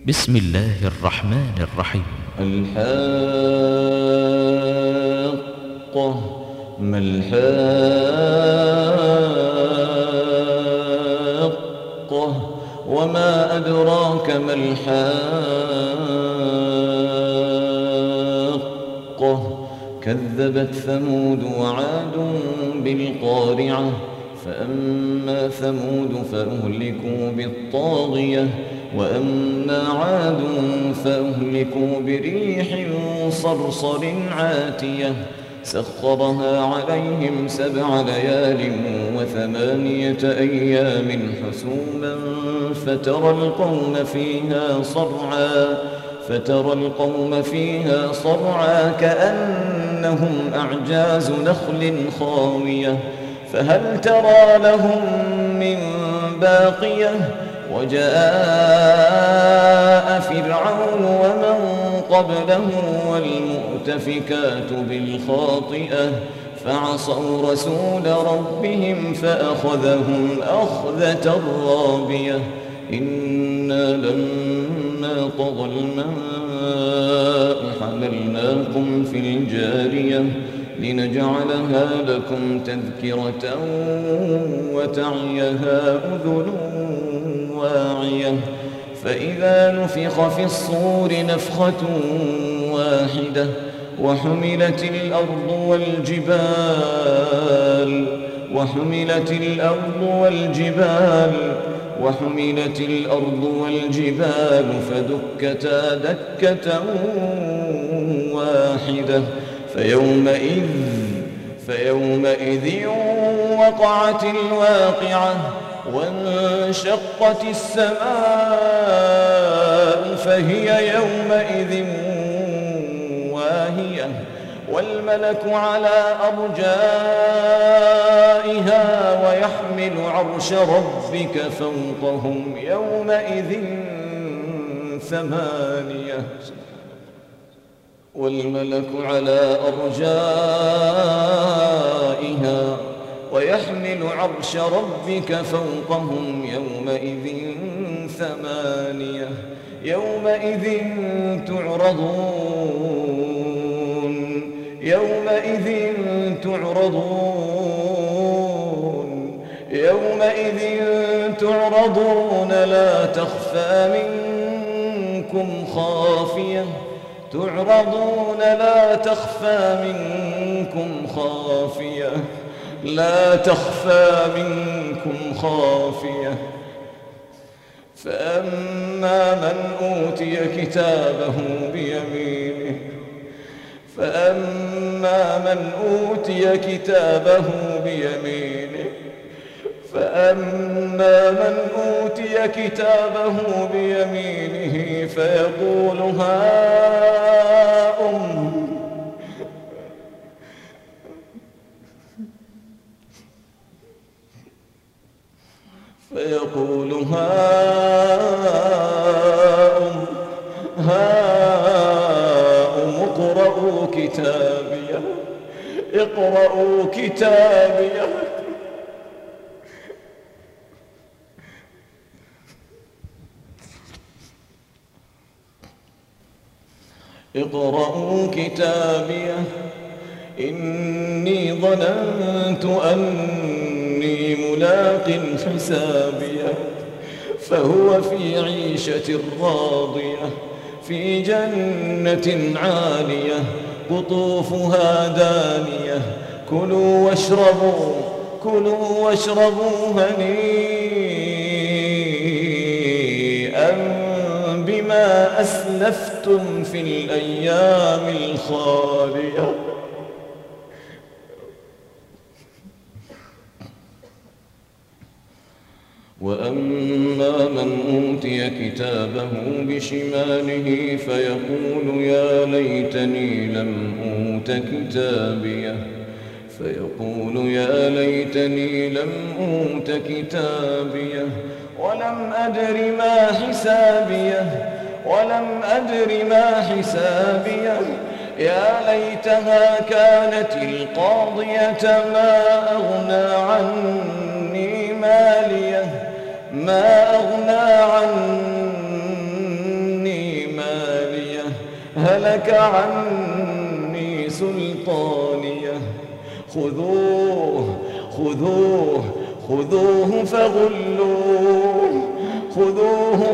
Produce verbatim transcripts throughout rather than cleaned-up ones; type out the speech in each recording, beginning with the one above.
بسم الله الرحمن الرحيم. الحاقة. ما الحاقة وما أدراك ما الحاقة. كذبت ثمود وعاد بالقارعة. فأما ثمود فأهلكوا بالطاغية وأما عاد فأهلكوا بريح صرصر عاتية سخرها عليهم سبع ليال وثمانية أيام حسوما فترى القوم فيها صرعا فترى القوم فيها صرعا كأنهم أعجاز نخل خاوية فهل ترى لهم من باقية. وجاء فرعون ومن قبله والمؤتفكات بالخاطئة فعصوا رسول ربهم فأخذهم أخذة رابية. إنا لما طغى الماء حملناكم في الجارية لنجعلها لكم تذكرة وتعيها أذن واعية. فإذا نفخ في الصور نفخة واحدة وحملت الأرض والجبال وحملت الأرض والجبال وحملت الأرض والجبال فدكتا دكة واحدة فيومئذ فيومئذ وقعت الواقعة وانشقت السماء فهي يومئذ واهية والملك على أرجائها ويحمل عرش ربك فوقهم يومئذ ثمانية والملك على أرجائها ويحمل عرش ربك فوقهم يومئذ ثمانية يومئذ تعرضون يومئذ تعرضون يومئذ تعرضون لا تخفى منكم خافية تعرضون لا تخفى منكم خافية لا تخفى منكم خافية. فأما من أوتي كتابه بيمينه فأما من أوتي كتابه بيمينه فأما من أوتي كتابه بيمينه فيقول هاؤم فيقول هاؤم هاؤم اقرءوا كتابيه اقرءوا كتابيه اقرءوا كتابيه إني ظننت أني ملاق حسابيه فهو في عيشة راضية في جنة عالية قطوفها دانية كلوا واشربوا كلوا واشربوا هنيئا بما أسلفتم في الأيام الخالية. وأما من أوتي كتابه بشماله فيقول يا ليتني لم أوت كتابيه فيقول يا ليتني لم أوت كتابيه ولم أدر ما حسابيه ولم أدر ما حسابيه يا ليتها كانت القاضية ما أغنى عني ماليه ما أغنى عني هلك عني سلطانيه خذوه خذوه خذوه فغلوه خذوه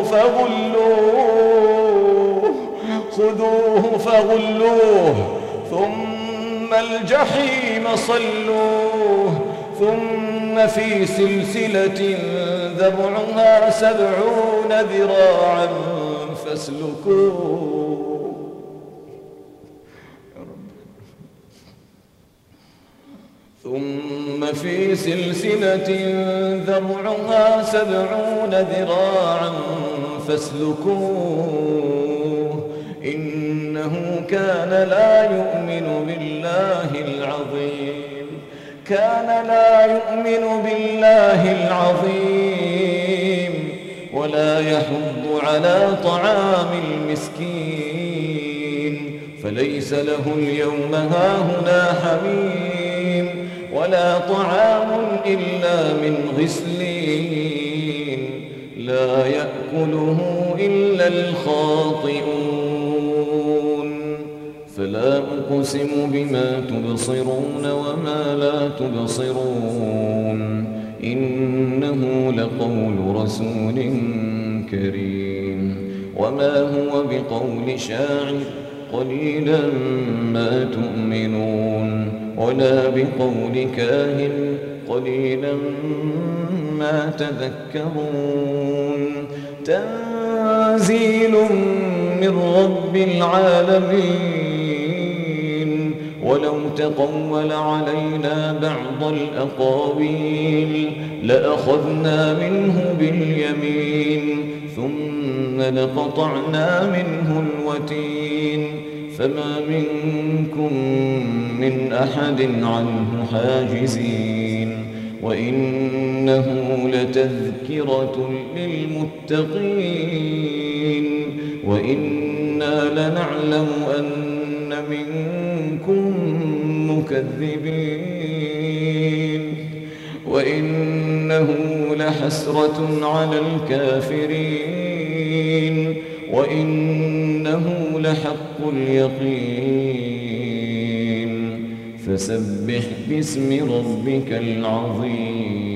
فغلوه خذوه فغلوه ثم الجحيم صلوه ثم في سلسلة ذرعها سبعون ذراعا فاسلكوه. ثم في سلسلة ذرعها سبعون ذراعا فاسلكوه إنه كان لا يؤمن بالله العظيم كان لا يؤمن بالله العظيم ولا يحض على طعام المسكين فليس له اليوم هاهنا حميم ولا طعام إلا من غسلين لا يأكله إلا الخاطئون. فلا أقسم بما تبصرون وما لا تبصرون إنه لقول رسول كريم وما هو بقول شاعر قليلا ما تؤمنون ولا بقول كاهن قليلا ما تذكرون تنزيل من رب العالمين ولو تقول علينا بعض الأقاويل لأخذنا منه باليمين ثم لقطعنا منه الوتين فما منكم من أحد عنه حاجزين وإنه لتذكرة للمتقين وإنا لنعلم أن منكم مكذبين وإنه لحسرة على الكافرين وإنه لحق اليقين فسبح باسم ربك العظيم.